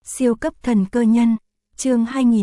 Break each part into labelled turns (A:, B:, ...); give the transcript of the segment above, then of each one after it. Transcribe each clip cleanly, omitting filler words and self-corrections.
A: Siêu cấp thần cơ nhân, chương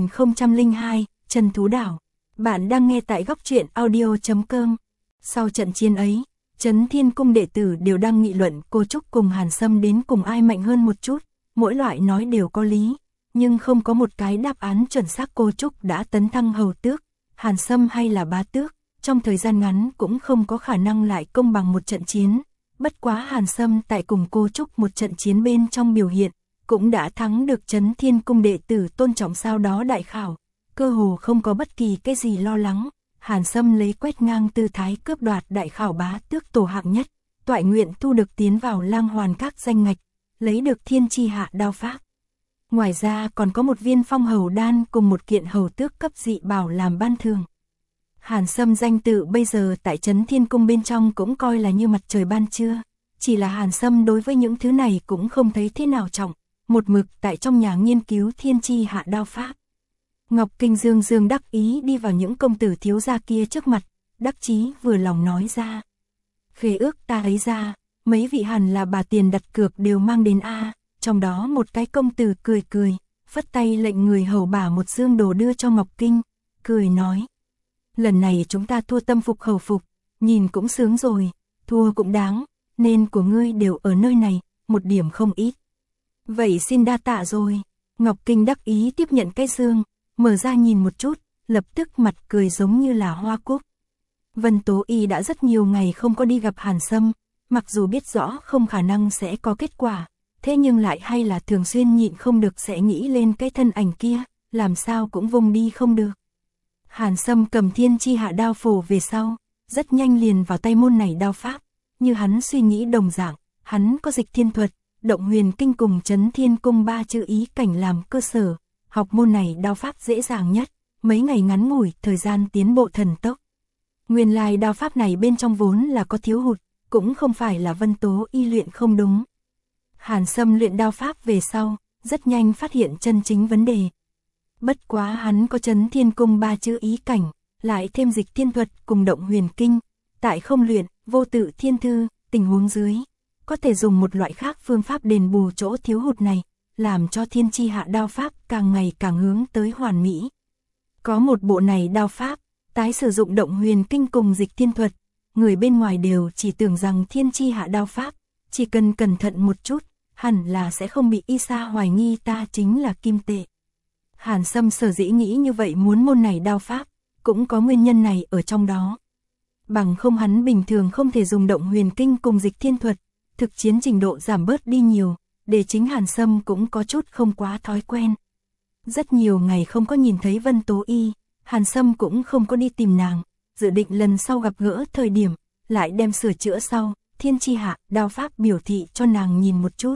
A: 2002, Trần Thú Đảo. Bạn đang nghe tại góc truyện audio.com. Sau trận chiến ấy, Trấn Thiên Cung đệ tử đều đang nghị luận cô Trúc cùng Hàn Sâm đến cùng ai mạnh hơn một chút, mỗi loại nói đều có lý, nhưng không có một cái đáp án chuẩn xác. Cô Trúc đã tấn thăng hầu tước, Hàn Sâm hay là bá tước, trong thời gian ngắn cũng không có khả năng lại công bằng một trận chiến. Bất quá Hàn Sâm tại cùng cô Trúc một trận chiến bên trong biểu hiện, cũng đã thắng được Trấn Thiên Cung đệ tử tôn trọng. Sau đó đại khảo, cơ hồ không có bất kỳ cái gì lo lắng. Hàn Sâm lấy quét ngang tư thái cướp đoạt đại khảo bá tước tổ hạng nhất, toại nguyện thu được tiến vào lang hoàn các danh ngạch, lấy được thiên chi hạ đao pháp. Ngoài ra còn có một viên phong hầu đan cùng một kiện hầu tước cấp dị bảo làm ban thưởng. Hàn Sâm danh tự bây giờ tại Trấn Thiên Cung bên trong cũng coi là như mặt trời ban trưa, chỉ là Hàn Sâm đối với những thứ này cũng không thấy thế nào trọng, một mực tại trong nhà nghiên cứu thiên chi hạ đao pháp. Ngọc Kinh dương đắc ý đi vào những công tử thiếu gia kia trước mặt, đắc chí vừa lòng nói ra. Khế ước ta ấy ra, mấy vị hẳn là bà tiền đặt cược đều mang đến a. Trong đó một cái công tử cười, phất tay lệnh người hầu bả một dương đồ đưa cho Ngọc Kinh, cười nói. Lần này chúng ta thua tâm phục khẩu phục, nhìn cũng sướng rồi, thua cũng đáng, nên của ngươi đều ở nơi này, một điểm không ít. Vậy xin đa tạ rồi. Ngọc Kinh đắc ý tiếp nhận cái dương, mở ra nhìn một chút, lập tức mặt cười giống như là hoa cúc. Vân Tố Y đã rất nhiều ngày không có đi gặp Hàn Sâm, mặc dù biết rõ không khả năng sẽ có kết quả, thế nhưng lại hay là thường xuyên nhịn không được sẽ nghĩ lên cái thân ảnh kia, làm sao cũng vùng đi không được. Hàn Sâm cầm thiên chi hạ đao phổ về sau, rất nhanh liền vào tay môn này đao pháp, như hắn suy nghĩ đồng dạng, hắn có dịch thiên thuật, động huyền kinh cùng Trấn Thiên Cung 3 chữ ý cảnh làm cơ sở, học môn này đao pháp dễ dàng nhất, mấy ngày ngắn ngủi, thời gian tiến bộ thần tốc. Nguyên lai đao pháp này bên trong vốn là có thiếu hụt, cũng không phải là Vân Tố Y luyện không đúng. Hàn Sâm luyện đao pháp về sau, rất nhanh phát hiện chân chính vấn đề. Bất quá hắn có Trấn Thiên Cung 3 chữ ý cảnh, lại thêm dịch thiên thuật cùng động huyền kinh, tại không luyện, vô tự thiên thư, tình huống dưới, có thể dùng một loại khác phương pháp đền bù chỗ thiếu hụt này, làm cho thiên chi hạ đao pháp càng ngày càng hướng tới hoàn mỹ. Có một bộ này đao pháp, tái sử dụng động huyền kinh cùng dịch thiên thuật, người bên ngoài đều chỉ tưởng rằng thiên chi hạ đao pháp, chỉ cần cẩn thận một chút, hẳn là sẽ không bị y sa hoài nghi ta chính là kim tệ. Hàn Sâm sở dĩ nghĩ như vậy muốn môn này đao pháp, cũng có nguyên nhân này ở trong đó. Bằng không hắn bình thường không thể dùng động huyền kinh cùng dịch thiên thuật, thực chiến trình độ giảm bớt đi nhiều, để chính Hàn Sâm cũng có chút không quá thói quen. Rất nhiều ngày không có nhìn thấy Vân Tố Y, Hàn Sâm cũng không có đi tìm nàng, dự định lần sau gặp gỡ thời điểm, lại đem sửa chữa sau, thiên chi hạ, đao pháp biểu thị cho nàng nhìn một chút.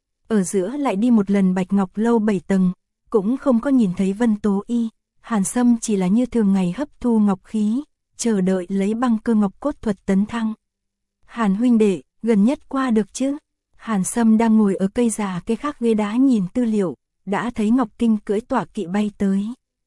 A: Ở giữa lại đi một lần Bạch Ngọc Lâu 7 tầng, cũng không có nhìn thấy Vân Tố Y, Hàn Sâm chỉ là như thường ngày hấp thu ngọc khí, chờ đợi lấy băng cơ ngọc cốt thuật tấn thăng. Hàn huynh đệ, gần nhất qua được chứ? Hàn Sâm đang ngồi ở cây già cây khác ghế đá nhìn tư liệu, đã thấy Ngọc Kinh cưỡi tọa kỵ bay tới.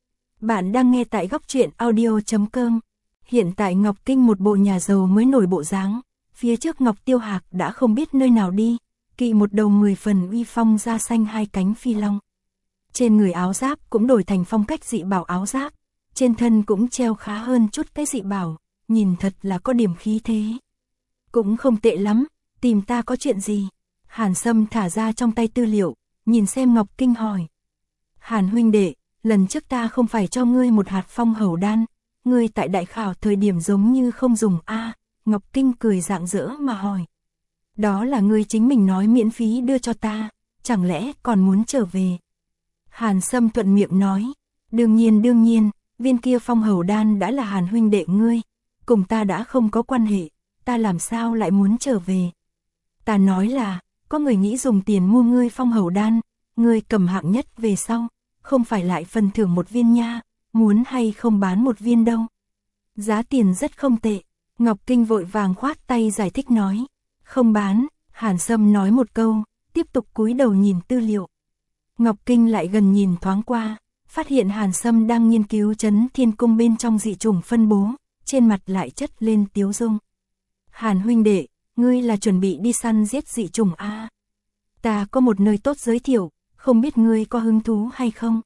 A: Bạn đang nghe tại góc truyện audio.com. Hiện tại Ngọc Kinh một bộ nhà giàu mới nổi bộ dáng, phía trước Ngọc Tiêu Hạc đã không biết nơi nào đi, kỵ một đầu 10 phần uy phong da xanh hai cánh phi long. Trên người áo giáp cũng đổi thành phong cách dị bảo áo giáp, trên thân cũng treo khá hơn chút cái dị bảo, nhìn thật là có điểm khí thế. Cũng không tệ lắm, tìm ta có chuyện gì? Hàn Sâm thả ra trong tay tư liệu, nhìn xem Ngọc Kinh hỏi. Hàn huynh đệ, lần trước ta không phải cho ngươi một hạt phong hầu đan, ngươi tại đại khảo thời điểm giống như không dùng a. Ngọc Kinh cười rạng rỡ mà hỏi. Đó là ngươi chính mình nói miễn phí đưa cho ta, chẳng lẽ còn muốn trở về? Hàn Sâm thuận miệng nói. Đương nhiên, viên kia phong hầu đan đã là Hàn huynh đệ ngươi, cùng ta đã không có quan hệ, ta làm sao lại muốn trở về? Ta nói là, có người nghĩ dùng tiền mua ngươi phong hầu đan, ngươi cầm hạng nhất về sau, không phải lại phần thưởng một viên nha, muốn hay không bán một viên đâu. Giá tiền rất không tệ. Ngọc Kinh vội vàng khoát tay giải thích nói. Không bán. Hàn Sâm nói một câu, tiếp tục cúi đầu nhìn tư liệu. Ngọc Kinh lại gần nhìn thoáng qua, phát hiện Hàn Sâm đang nghiên cứu Trấn Thiên Cung bên trong dị chủng phân bố, trên mặt lại chất lên tiếu dung. Hàn huynh đệ, ngươi là chuẩn bị đi săn giết dị chủng a? Ta có một nơi tốt giới thiệu, không biết ngươi có hứng thú hay không?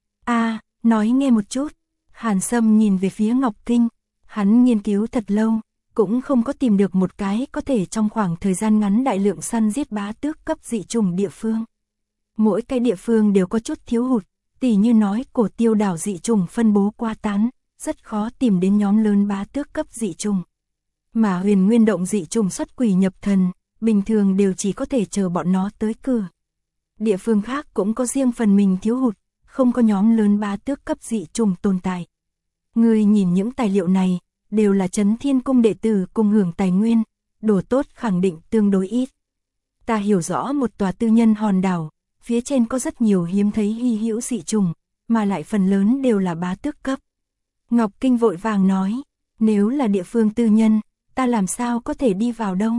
A: Nói nghe một chút. Hàn Sâm nhìn về phía Ngọc Kinh, hắn nghiên cứu thật lâu, cũng không có tìm được một cái có thể trong khoảng thời gian ngắn đại lượng săn giết bá tước cấp dị trùng địa phương. Mỗi cái địa phương đều có chút thiếu hụt, tỉ như nói Cổ Tiêu đảo dị trùng phân bố qua tán, rất khó tìm đến nhóm lớn bá tước cấp dị trùng. Mà Huyền Nguyên động dị trùng xuất quỷ nhập thần, bình thường đều chỉ có thể chờ bọn nó tới cửa. Địa phương khác cũng có riêng phần mình thiếu hụt, không có nhóm lớn bá tước cấp dị trùng tồn tại. Ngươi nhìn những tài liệu này, đều là Chấn Thiên Cung đệ tử cùng hưởng tài nguyên, đồ tốt khẳng định tương đối ít. Ta hiểu rõ một tòa tư nhân hòn đảo, phía trên có rất nhiều hiếm thấy hy hữu dị trùng, mà lại phần lớn đều là bá tước cấp. Ngọc Kinh vội vàng nói, nếu là địa phương tư nhân, ta làm sao có thể đi vào đâu?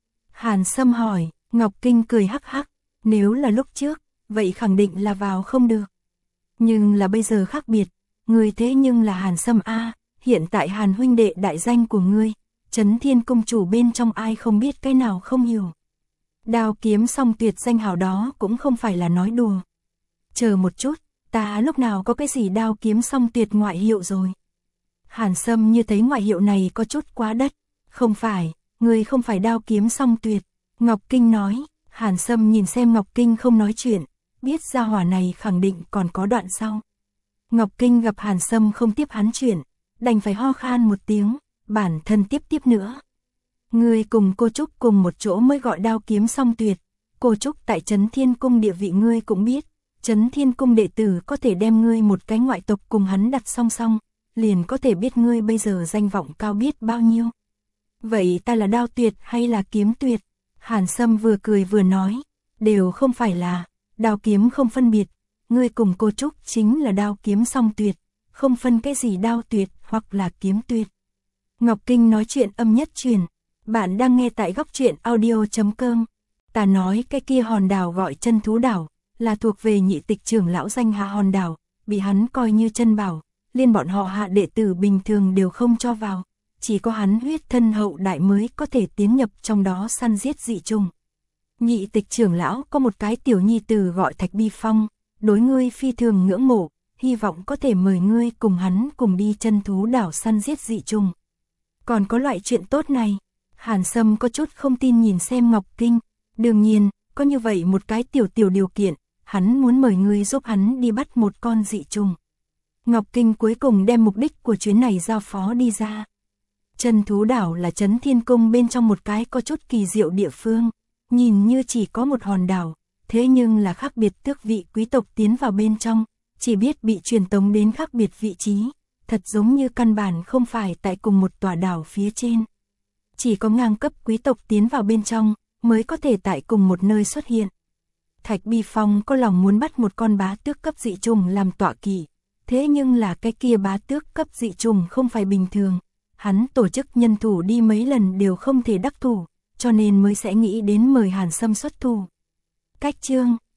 A: Hàn Sâm hỏi, Ngọc Kinh cười hắc hắc, nếu là lúc trước, vậy khẳng định là vào không được. Nhưng là bây giờ khác biệt, ngươi thế nhưng là Hàn Sâm a, hiện tại Hàn huynh đệ đại danh của ngươi, Chấn Thiên Cung chủ bên trong ai không biết cái nào không hiểu. Đao kiếm song tuyệt danh hào đó cũng không phải là nói đùa. Chờ một chút, ta lúc nào có cái gì đao kiếm song tuyệt ngoại hiệu rồi? Hàn Sâm như thấy ngoại hiệu này có chút quá đất. Không phải, ngươi không phải đao kiếm song tuyệt. Ngọc Kinh nói. Hàn Sâm nhìn xem Ngọc Kinh không nói chuyện, biết gia hỏa này khẳng định còn có đoạn sau. Ngọc Kinh gặp Hàn Sâm không tiếp hắn chuyện, đành phải ho khan một tiếng, bản thân tiếp nữa. Ngươi cùng cô Trúc cùng một chỗ mới gọi đao kiếm song tuyệt, cô Trúc tại Chấn Thiên Cung địa vị ngươi cũng biết, Chấn Thiên Cung đệ tử có thể đem ngươi một cái ngoại tộc cùng hắn đặt song song, liền có thể biết ngươi bây giờ danh vọng cao biết bao nhiêu. Vậy ta là đao tuyệt hay là kiếm tuyệt? Hàn Sâm vừa cười vừa nói, đều không phải là, đao kiếm không phân biệt, ngươi cùng cô Trúc chính là đao kiếm song tuyệt, không phân cái gì đao tuyệt hoặc là kiếm tuyệt. Ngọc Kinh nói chuyện âm nhất truyền, bạn đang nghe tại góc truyện audio.com. Ta nói cái kia hòn đảo gọi Chân Thú đảo, là thuộc về nhị tịch trưởng lão danh hạ hòn đảo, bị hắn coi như chân bảo, liên bọn họ hạ đệ tử bình thường đều không cho vào. Chỉ có hắn huyết thân hậu đại mới có thể tiến nhập trong đó săn giết dị trùng. Nhị tịch trưởng lão có một cái tiểu nhi tử gọi Thạch Bi Phong, đối ngươi phi thường ngưỡng mộ, hy vọng có thể mời ngươi cùng hắn cùng đi Chân Thú đảo săn giết dị trùng. Còn có loại chuyện tốt này, Hàn Sâm có chút không tin nhìn xem Ngọc Kinh, đương nhiên, có như vậy một cái tiểu điều kiện, hắn muốn mời ngươi giúp hắn đi bắt một con dị trùng. Ngọc Kinh cuối cùng đem mục đích của chuyến này giao phó đi ra. Chân Thú đảo là Chấn Thiên Cung bên trong một cái có chút kỳ diệu địa phương, nhìn như chỉ có một hòn đảo, thế nhưng là khác biệt tước vị quý tộc tiến vào bên trong, chỉ biết bị truyền tống đến khác biệt vị trí, thật giống như căn bản không phải tại cùng một tòa đảo phía trên. Chỉ có ngang cấp quý tộc tiến vào bên trong, mới có thể tại cùng một nơi xuất hiện. Thạch Bi Phong có lòng muốn bắt một con bá tước cấp dị trùng làm tọa kỵ, thế nhưng là cái kia bá tước cấp dị trùng không phải bình thường. Hắn tổ chức nhân thủ đi mấy lần đều không thể đắc thủ, cho nên mới sẽ nghĩ đến mời Hàn Sâm xuất thủ. Cách chương